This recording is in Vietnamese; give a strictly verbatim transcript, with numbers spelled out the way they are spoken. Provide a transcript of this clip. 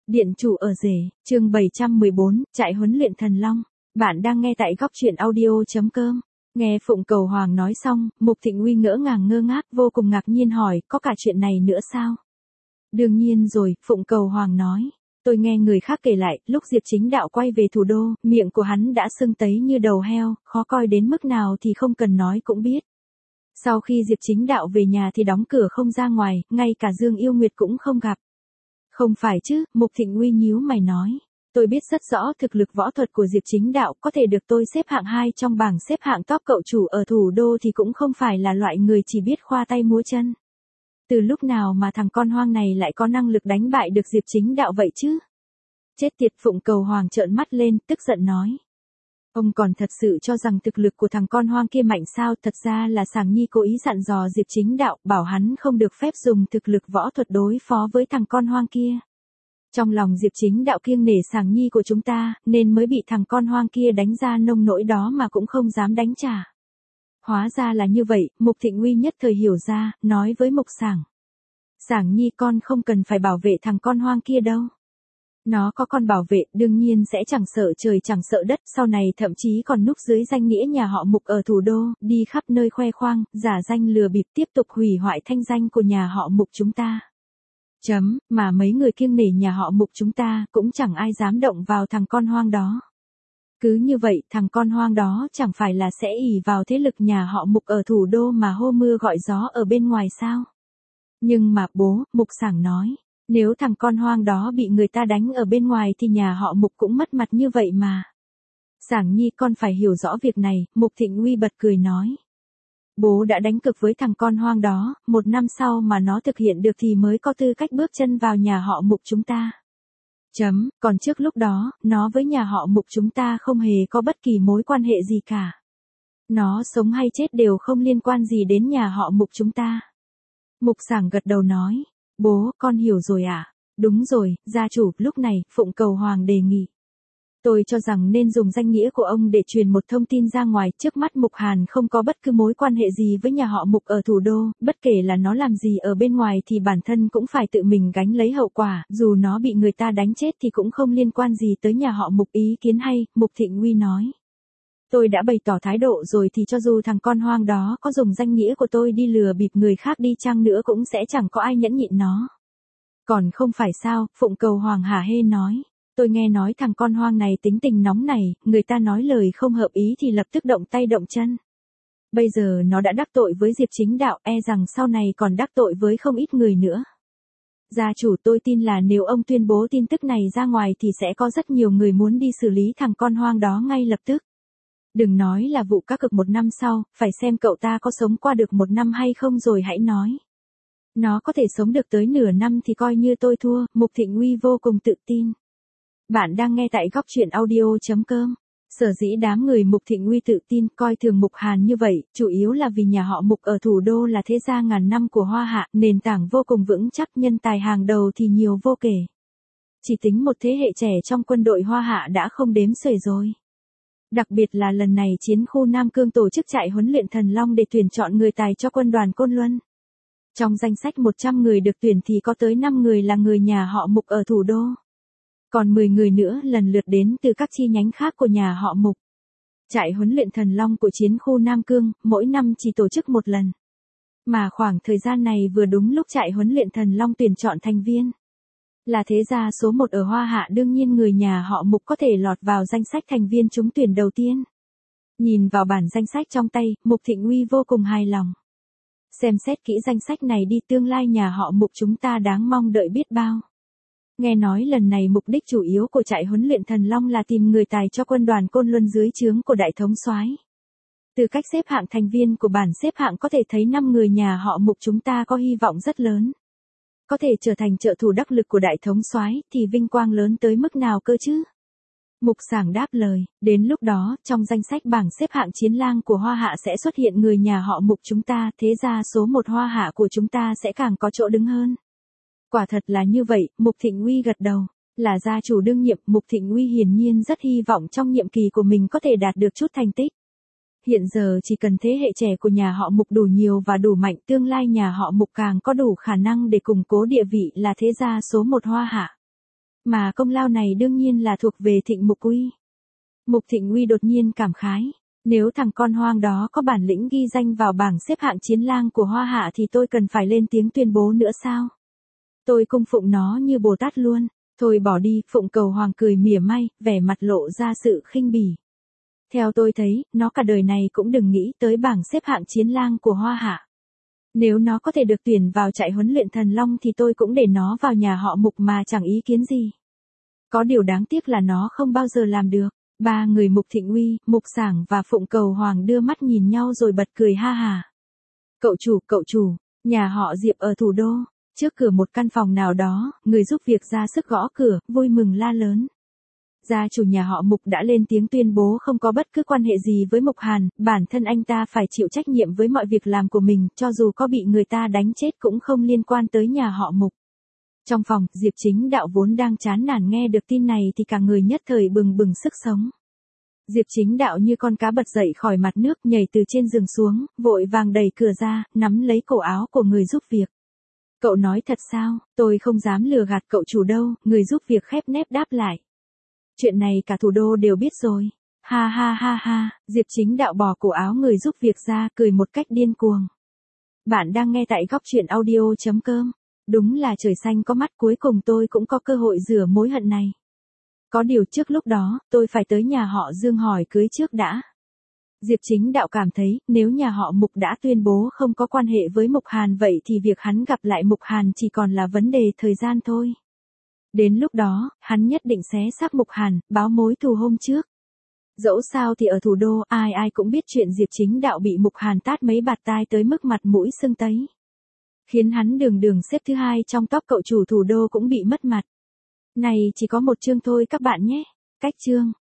Điện chủ ở rể, chương bảy trăm mười bốn, trại huấn luyện thần long. Bạn đang nghe tại góc truyện audio.com. Nghe Phụng Cầu Hoàng nói xong, Mục Thịnh Uy ngỡ ngàng ngơ ngác, vô cùng ngạc nhiên hỏi, có cả chuyện này nữa sao? Đương nhiên rồi, Phụng Cầu Hoàng nói. Tôi nghe người khác kể lại, lúc Diệp Chính Đạo quay về thủ đô, miệng của hắn đã sưng tấy như đầu heo, khó coi đến mức nào thì không cần nói cũng biết. Sau khi Diệp Chính Đạo về nhà thì đóng cửa không ra ngoài, ngay cả Dương Yêu Nguyệt cũng không gặp. Không phải chứ, Mục Thịnh Uy nhíu mày nói. Tôi biết rất rõ thực lực võ thuật của Diệp Chính Đạo có thể được tôi xếp hạng hai trong bảng xếp hạng top cậu chủ ở thủ đô thì cũng không phải là loại người chỉ biết khoa tay múa chân. Từ lúc nào mà thằng con hoang này lại có năng lực đánh bại được Diệp Chính Đạo vậy chứ? Chết tiệt, Phụng Cầu Hoàng trợn mắt lên, tức giận nói. Ông còn thật sự cho rằng thực lực của thằng con hoang kia mạnh sao? Thật ra là Sàng Nhi cố ý dặn dò Diệp Chính Đạo, bảo hắn không được phép dùng thực lực võ thuật đối phó với thằng con hoang kia. Trong lòng Diệp Chính Đạo kiêng nể Sàng Nhi của chúng ta, nên mới bị thằng con hoang kia đánh ra nông nỗi đó mà cũng không dám đánh trả. Hóa ra là như vậy, Mục Thịnh Uy nhất thời hiểu ra, nói với Mục Sàng. Sàng Nhi con không cần phải bảo vệ thằng con hoang kia đâu. Nó có con bảo vệ, đương nhiên sẽ chẳng sợ trời chẳng sợ đất, sau này thậm chí còn núp dưới danh nghĩa nhà họ Mục ở thủ đô, đi khắp nơi khoe khoang, giả danh lừa bịp tiếp tục hủy hoại thanh danh của nhà họ Mục chúng ta. Chấm, mà mấy người kiêng nể nhà họ Mục chúng ta, cũng chẳng ai dám động vào thằng con hoang đó. Cứ như vậy, thằng con hoang đó chẳng phải là sẽ ỷ vào thế lực nhà họ Mục ở thủ đô mà hô mưa gọi gió ở bên ngoài sao? Nhưng mà bố, Mục Sàng nói. Nếu thằng con hoang đó bị người ta đánh ở bên ngoài thì nhà họ Mục cũng mất mặt như vậy mà. Sàng Nhi con phải hiểu rõ việc này, Mục Thịnh Uy bật cười nói. Bố đã đánh cực với thằng con hoang đó, một năm sau mà nó thực hiện được thì mới có tư cách bước chân vào nhà họ Mục chúng ta. Chấm, còn trước lúc đó, nó với nhà họ Mục chúng ta không hề có bất kỳ mối quan hệ gì cả. Nó sống hay chết đều không liên quan gì đến nhà họ Mục chúng ta. Mục Sàng gật đầu nói. Bố, con hiểu rồi ạ. À? Đúng rồi, gia chủ, lúc này, Phụng Cầu Hoàng đề nghị. Tôi cho rằng nên dùng danh nghĩa của ông để truyền một thông tin ra ngoài, trước mắt Mục Hàn không có bất cứ mối quan hệ gì với nhà họ Mục ở thủ đô, bất kể là nó làm gì ở bên ngoài thì bản thân cũng phải tự mình gánh lấy hậu quả, dù nó bị người ta đánh chết thì cũng không liên quan gì tới nhà họ Mục. Ý kiến hay, Mục Thịnh Uy nói. Tôi đã bày tỏ thái độ rồi thì cho dù thằng con hoang đó có dùng danh nghĩa của tôi đi lừa bịp người khác đi chăng nữa cũng sẽ chẳng có ai nhẫn nhịn nó. Còn không phải sao, Phụng Cầu Hoàng hả hê nói. Tôi nghe nói thằng con hoang này tính tình nóng này, người ta nói lời không hợp ý thì lập tức động tay động chân. Bây giờ nó đã đắc tội với Diệp Chính Đạo, e rằng sau này còn đắc tội với không ít người nữa. Gia chủ, tôi tin là nếu ông tuyên bố tin tức này ra ngoài thì sẽ có rất nhiều người muốn đi xử lý thằng con hoang đó ngay lập tức. Đừng nói là vụ cá cược một năm sau, phải xem cậu ta có sống qua được một năm hay không rồi hãy nói. Nó có thể sống được tới nửa năm thì coi như tôi thua, Mục Thịnh Uy vô cùng tự tin. Bạn đang nghe tại góc truyện audio.com. Sở dĩ đám người Mục Thịnh Uy tự tin coi thường Mục Hàn như vậy, chủ yếu là vì nhà họ Mục ở thủ đô là thế gia ngàn năm của Hoa Hạ, nền tảng vô cùng vững chắc, nhân tài hàng đầu thì nhiều vô kể. Chỉ tính một thế hệ trẻ trong quân đội Hoa Hạ đã không đếm xuể rồi. Đặc biệt là lần này Chiến khu Nam Cương tổ chức trại huấn luyện thần long để tuyển chọn người tài cho quân đoàn Côn Luân. Trong danh sách một trăm người được tuyển thì có tới năm người là người nhà họ Mục ở thủ đô. Còn mười người nữa lần lượt đến từ các chi nhánh khác của nhà họ Mục. Trại huấn luyện thần long của Chiến khu Nam Cương, mỗi năm chỉ tổ chức một lần. Mà khoảng thời gian này vừa đúng lúc trại huấn luyện thần long tuyển chọn thành viên. Là thế gia số một ở Hoa Hạ, đương nhiên người nhà họ Mục có thể lọt vào danh sách thành viên trúng tuyển đầu tiên. Nhìn vào bản danh sách trong tay, Mục Thịnh Uy vô cùng hài lòng. Xem xét kỹ danh sách này đi, tương lai nhà họ Mục chúng ta đáng mong đợi biết bao. Nghe nói lần này mục đích chủ yếu của trại huấn luyện thần long là tìm người tài cho quân đoàn Côn Luân dưới trướng của đại thống soái. Từ cách xếp hạng thành viên của bản xếp hạng có thể thấy năm người nhà họ Mục chúng ta có hy vọng rất lớn. Có thể trở thành trợ thủ đắc lực của đại thống soái thì vinh quang lớn tới mức nào cơ chứ? Mục Sàng đáp lời, đến lúc đó, trong danh sách bảng xếp hạng chiến lang của Hoa Hạ sẽ xuất hiện người nhà họ Mục chúng ta, thế ra số một Hoa Hạ của chúng ta sẽ càng có chỗ đứng hơn. Quả thật là như vậy, Mục Thịnh Uy gật đầu. Là gia chủ đương nhiệm, Mục Thịnh Uy hiển nhiên rất hy vọng trong nhiệm kỳ của mình có thể đạt được chút thành tích. Hiện giờ chỉ cần thế hệ trẻ của nhà họ Mục đủ nhiều và đủ mạnh, tương lai nhà họ Mục càng có đủ khả năng để củng cố địa vị là thế gia số một Hoa Hạ. Mà công lao này đương nhiên là thuộc về Thịnh Mục Uy. Mục Thịnh Uy đột nhiên cảm khái. Nếu thằng con hoang đó có bản lĩnh ghi danh vào bảng xếp hạng chiến lang của Hoa Hạ thì tôi cần phải lên tiếng tuyên bố nữa sao? Tôi cung phụng nó như Bồ Tát luôn. Thôi bỏ đi, Phụng Cầu Hoàng cười mỉa mai, vẻ mặt lộ ra sự khinh bỉ. Theo tôi thấy, nó cả đời này cũng đừng nghĩ tới bảng xếp hạng chiến lang của Hoa Hạ. Nếu nó có thể được tuyển vào trại huấn luyện Thần Long thì tôi cũng để nó vào nhà họ Mục mà chẳng ý kiến gì. Có điều đáng tiếc là nó không bao giờ làm được. Ba người Mục Thịnh Uy, Mục Sảng và Phụng Cầu Hoàng đưa mắt nhìn nhau rồi bật cười ha hà. Cậu chủ, cậu chủ, nhà họ Diệp ở thủ đô. Trước cửa một căn phòng nào đó, người giúp việc ra sức gõ cửa, vui mừng la lớn. Gia chủ nhà họ Mục đã lên tiếng tuyên bố không có bất cứ quan hệ gì với Mục Hàn, bản thân anh ta phải chịu trách nhiệm với mọi việc làm của mình, cho dù có bị người ta đánh chết cũng không liên quan tới nhà họ Mục. Trong phòng, Diệp Chính Đạo vốn đang chán nản nghe được tin này thì cả người nhất thời bừng bừng sức sống. Diệp Chính Đạo như con cá bật dậy khỏi mặt nước, nhảy từ trên giường xuống, vội vàng đẩy cửa ra, nắm lấy cổ áo của người giúp việc. Cậu nói thật sao? Tôi không dám lừa gạt cậu chủ đâu, người giúp việc khép nép đáp lại. Chuyện này cả thủ đô đều biết rồi. Ha ha ha ha, Diệp Chính Đạo bỏ cổ áo người giúp việc ra, cười một cách điên cuồng. Bạn đang nghe tại góc truyện audio chấm com. Đúng là trời xanh có mắt, cuối cùng tôi cũng có cơ hội rửa mối hận này. Có điều trước lúc đó, tôi phải tới nhà họ Dương hỏi cưới trước đã. Diệp Chính Đạo cảm thấy, nếu nhà họ Mục đã tuyên bố không có quan hệ với Mục Hàn vậy thì việc hắn gặp lại Mục Hàn chỉ còn là vấn đề thời gian thôi. Đến lúc đó, hắn nhất định xé xác Mục Hàn, báo mối thù hôm trước. Dẫu sao thì ở thủ đô, ai ai cũng biết chuyện Diệp Chính Đạo bị Mục Hàn tát mấy bạt tai tới mức mặt mũi sưng tấy. Khiến hắn đường đường xếp thứ hai trong top cậu chủ thủ đô cũng bị mất mặt. Này chỉ có một chương thôi các bạn nhé. Cách chương.